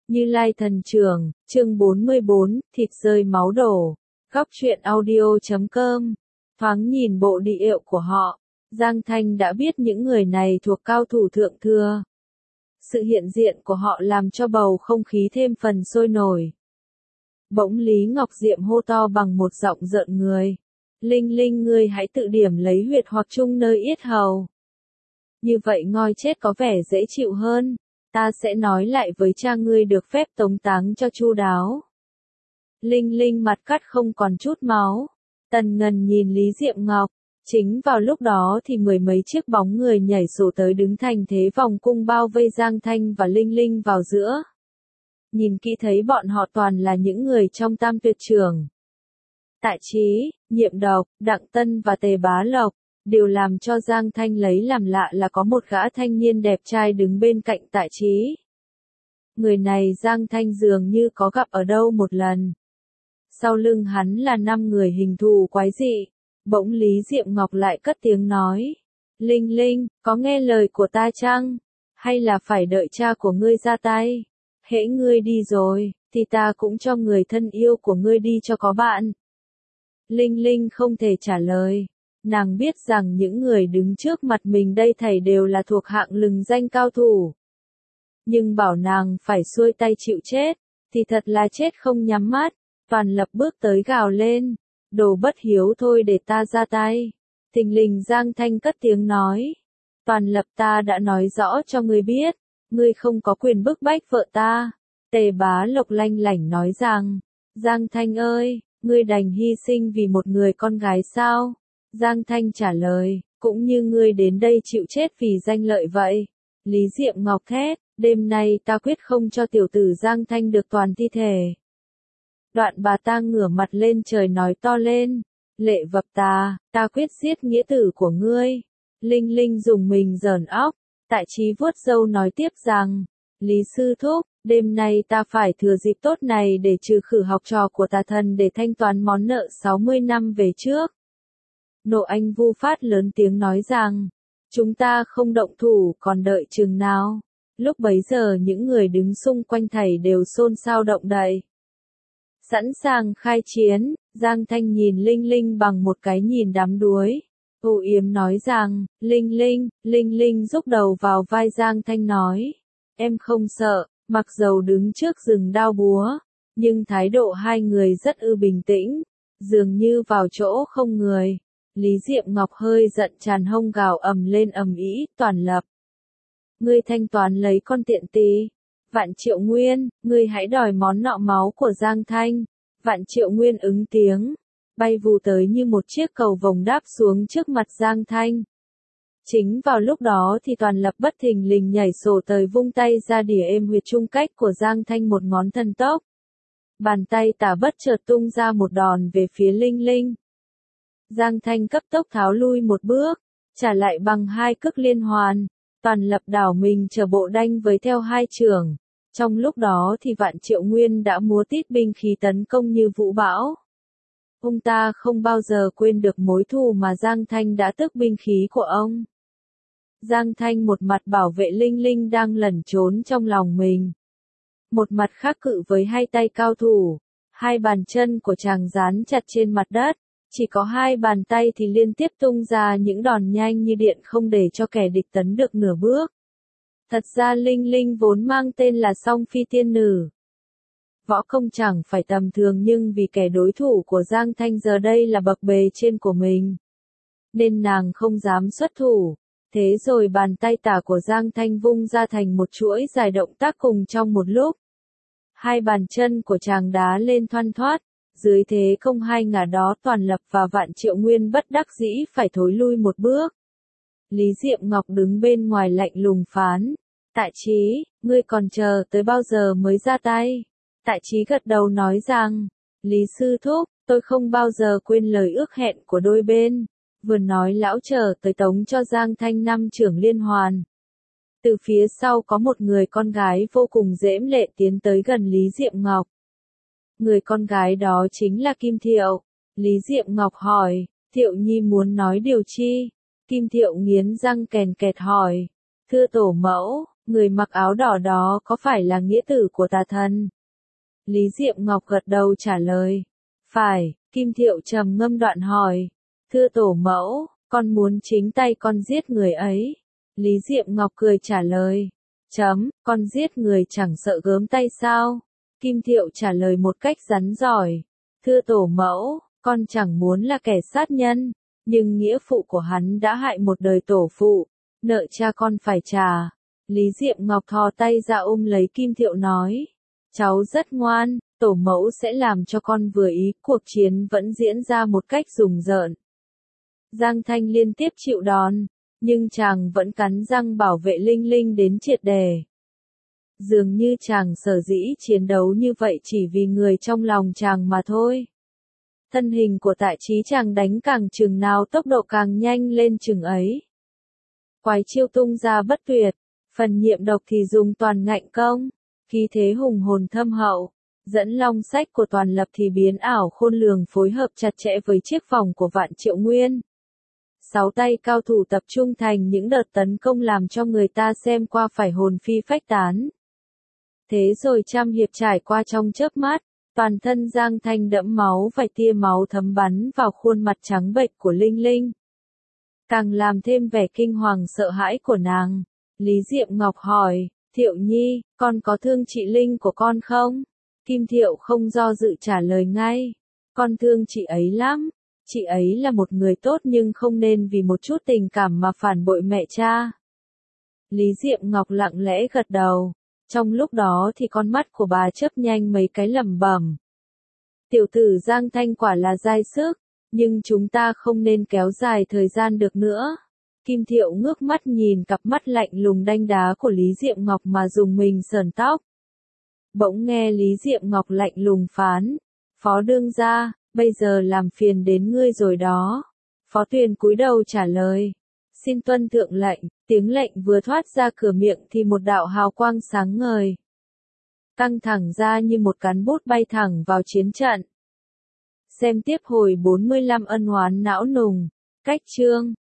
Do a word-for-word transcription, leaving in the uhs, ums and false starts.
Như Lai Thần Trưởng, chương bốn mươi bốn, thịt rơi máu đổ. Góc truyện audio chấm com. Thoáng nhìn bộ đi điệu của họ, Giang Thanh đã biết những người này thuộc cao thủ thượng thừa. Sự hiện diện của họ làm cho bầu không khí thêm phần sôi nổi. Bỗng Lý Ngọc Diệm hô to bằng một giọng rợn người. Linh Linh, ngươi hãy tự điểm lấy huyệt hoặc chung nơi yết hầu. Như vậy ngoi chết có vẻ dễ chịu hơn. Ta sẽ nói lại với cha ngươi được phép tống táng cho chu đáo. Linh Linh mặt cắt không còn chút máu. Tần Ngần nhìn Lý Diệm Ngọc. Chính vào lúc đó thì mười mấy chiếc bóng người nhảy sổ tới đứng thành thế vòng cung bao vây Giang Thanh và Linh Linh vào giữa. Nhìn kỹ thấy bọn họ toàn là những người trong Tam Tuyệt Trưởng. Tại Chí, Nhiệm Độc, Đặng Tân và Tề Bá Lộc. Điều làm cho Giang Thanh lấy làm lạ là có một gã thanh niên đẹp trai đứng bên cạnh Tại Chí. Người này Giang Thanh dường như có gặp ở đâu một lần. Sau lưng hắn là năm người hình thù quái dị. Bỗng Lý Diệm Ngọc lại cất tiếng nói. Linh Linh, có nghe lời của ta chăng? Hay là phải đợi cha của ngươi ra tay? Hễ ngươi đi rồi, thì ta cũng cho người thân yêu của ngươi đi cho có bạn. Linh Linh không thể trả lời. Nàng biết rằng những người đứng trước mặt mình đây thảy đều là thuộc hạng lừng danh cao thủ. Nhưng bảo nàng phải xuôi tay chịu chết, thì thật là chết không nhắm mắt. Toàn Lập bước tới gào lên. Đồ bất hiếu, thôi để ta ra tay. Thình lình Giang Thanh cất tiếng nói. Toàn Lập, ta đã nói rõ cho ngươi biết. Ngươi không có quyền bức bách vợ ta. Tề Bá Lộc lanh lảnh nói rằng. Giang Thanh ơi, ngươi đành hy sinh vì một người con gái sao? Giang Thanh trả lời, cũng như ngươi đến đây chịu chết vì danh lợi vậy. Lý Diệm Ngọc thét, đêm nay ta quyết không cho tiểu tử Giang Thanh được toàn thi thể. Đoạn bà ta ngửa mặt lên trời nói to lên, Lệ Vập ta, ta quyết giết nghĩa tử của ngươi. Linh Linh dùng mình giởn óc. Tại Chí vuốt râu nói tiếp rằng, Lý Sư Thúc, đêm nay ta phải thừa dịp tốt này để trừ khử học trò của tà thần để thanh toán món nợ sáu mươi năm về trước. Nộ Anh Vu Phát lớn tiếng nói rằng, chúng ta không động thủ còn đợi chừng nào. Lúc bấy giờ những người đứng xung quanh thảy đều xôn xao động đậy. Sẵn sàng khai chiến, Giang Thanh nhìn Linh Linh bằng một cái nhìn đắm đuối. Âu Yếm nói rằng, Linh Linh, Linh Linh rúc đầu vào vai Giang Thanh nói. Em không sợ, mặc dầu đứng trước rừng đao búa, nhưng thái độ hai người rất ư bình tĩnh, dường như vào chỗ không người. Lý Diệm Ngọc hơi giận tràn hông gào ầm lên ầm ĩ, Toàn Lập. Ngươi thanh toán lấy con tiện tỳ. Vạn Triệu Nguyên, ngươi hãy đòi món nợ máu của Giang Thanh. Vạn Triệu Nguyên ứng tiếng, bay vù tới như một chiếc cầu vồng đáp xuống trước mặt Giang Thanh. Chính vào lúc đó thì Toàn Lập bất thình lình nhảy sổ tới vung tay ra đỉa êm huyệt trung cách của Giang Thanh một ngón thần tốc. Bàn tay tả bất chợt tung ra một đòn về phía Linh Linh. Giang Thanh cấp tốc tháo lui một bước, trả lại bằng hai cước liên hoàn. Toàn Lập đảo mình trở bộ đanh với theo hai chưởng. Trong lúc đó thì Vạn Triệu Nguyên đã múa tít binh khí tấn công như vũ bão. Ông ta không bao giờ quên được mối thù mà Giang Thanh đã tước binh khí của ông. Giang Thanh một mặt bảo vệ Linh Linh đang lẩn trốn trong lòng mình. Một mặt khác cự với hai tay cao thủ. Hai bàn chân của chàng dán chặt trên mặt đất. Chỉ có hai bàn tay thì liên tiếp tung ra những đòn nhanh như điện không để cho kẻ địch tấn được nửa bước. Thật ra Linh Linh vốn mang tên là Song Phi Tiên Nữ. Võ công chẳng phải tầm thường nhưng vì kẻ đối thủ của Giang Thanh giờ đây là bậc bề trên của mình. Nên nàng không dám xuất thủ. Thế rồi bàn tay tả của Giang Thanh vung ra thành một chuỗi dài động tác cùng trong một lúc. Hai bàn chân của chàng đá lên thoăn thoắt. Dưới thế công hai ngả đó Toàn Lập và Vạn Triệu Nguyên bất đắc dĩ phải thối lui một bước. Lý Diệm Ngọc đứng bên ngoài lạnh lùng phán. Tại Chí, ngươi còn chờ tới bao giờ mới ra tay? Tại Chí gật đầu nói rằng, Lý Sư Thúc, tôi không bao giờ quên lời ước hẹn của đôi bên. Vừa nói lão chờ tới tống cho Giang Thanh năm trưởng liên hoàn. Từ phía sau có một người con gái vô cùng dễm lệ tiến tới gần Lý Diệm Ngọc. Người con gái đó chính là Kim Thiệu. Lý Diệm Ngọc hỏi, Thiệu Nhi muốn nói điều chi? Kim Thiệu nghiến răng kèn kẹt hỏi, thưa tổ mẫu, người mặc áo đỏ đó có phải là nghĩa tử của tà thần? Lý Diệm Ngọc gật đầu trả lời. Phải, Kim Thiệu trầm ngâm đoạn hỏi. Thưa tổ mẫu, con muốn chính tay con giết người ấy. Lý Diệm Ngọc cười trả lời. Chấm, con giết người chẳng sợ gớm tay sao? Kim Thiệu trả lời một cách rắn giỏi. Thưa tổ mẫu, con chẳng muốn là kẻ sát nhân, nhưng nghĩa phụ của hắn đã hại một đời tổ phụ, nợ cha con phải trả. Lý Diệm Ngọc thò tay ra ôm lấy Kim Thiệu nói. Cháu rất ngoan, tổ mẫu sẽ làm cho con vừa ý. Cuộc chiến vẫn diễn ra một cách rùng rợn. Giang Thanh liên tiếp chịu đòn, nhưng chàng vẫn cắn răng bảo vệ Linh Linh đến triệt đề. Dường như chàng sở dĩ chiến đấu như vậy chỉ vì người trong lòng chàng mà thôi. Thân hình của Tạ Chí chàng đánh càng chừng nào tốc độ càng nhanh lên chừng ấy. Quái chiêu tung ra bất tuyệt, phần nhiệm độc thì dùng toàn ngạnh công, khí thế hùng hồn thâm hậu. Dẫn long sách của Toàn Lập thì biến ảo khôn lường phối hợp chặt chẽ với chiếc vòng của Vạn Triệu Nguyên. Sáu tay cao thủ tập trung thành những đợt tấn công làm cho người ta xem qua phải hồn phi phách tán. Thế rồi trăm hiệp trải qua trong chớp mắt, toàn thân Giang Thanh đẫm máu vài tia máu thấm bắn vào khuôn mặt trắng bệch của Linh Linh. Càng làm thêm vẻ kinh hoàng sợ hãi của nàng. Lý Diệm Ngọc hỏi, Thiệu Nhi, con có thương chị Linh của con không? Kim Thiệu không do dự trả lời ngay. Con thương chị ấy lắm. Chị ấy là một người tốt nhưng không nên vì một chút tình cảm mà phản bội mẹ cha. Lý Diệm Ngọc lặng lẽ gật đầu. Trong lúc đó thì con mắt của bà chớp nhanh mấy cái lẩm bẩm. Tiểu tử Giang Thanh quả là dai sức, nhưng chúng ta không nên kéo dài thời gian được nữa. Kim Thiệu ngước mắt nhìn cặp mắt lạnh lùng đanh đá của Lý Diệm Ngọc mà dùng mình sờn tóc. Bỗng nghe Lý Diệm Ngọc lạnh lùng phán. Phó đương gia, bây giờ làm phiền đến ngươi rồi đó. Phó Tuyền cúi đầu trả lời. Xin tuân thượng lệnh. Tiếng lệnh vừa thoát ra cửa miệng thì một đạo hào quang sáng ngời. Căng thẳng ra như một cán bút bay thẳng vào chiến trận. Xem tiếp hồi bốn mươi lăm ân oán não nùng. Cách chương.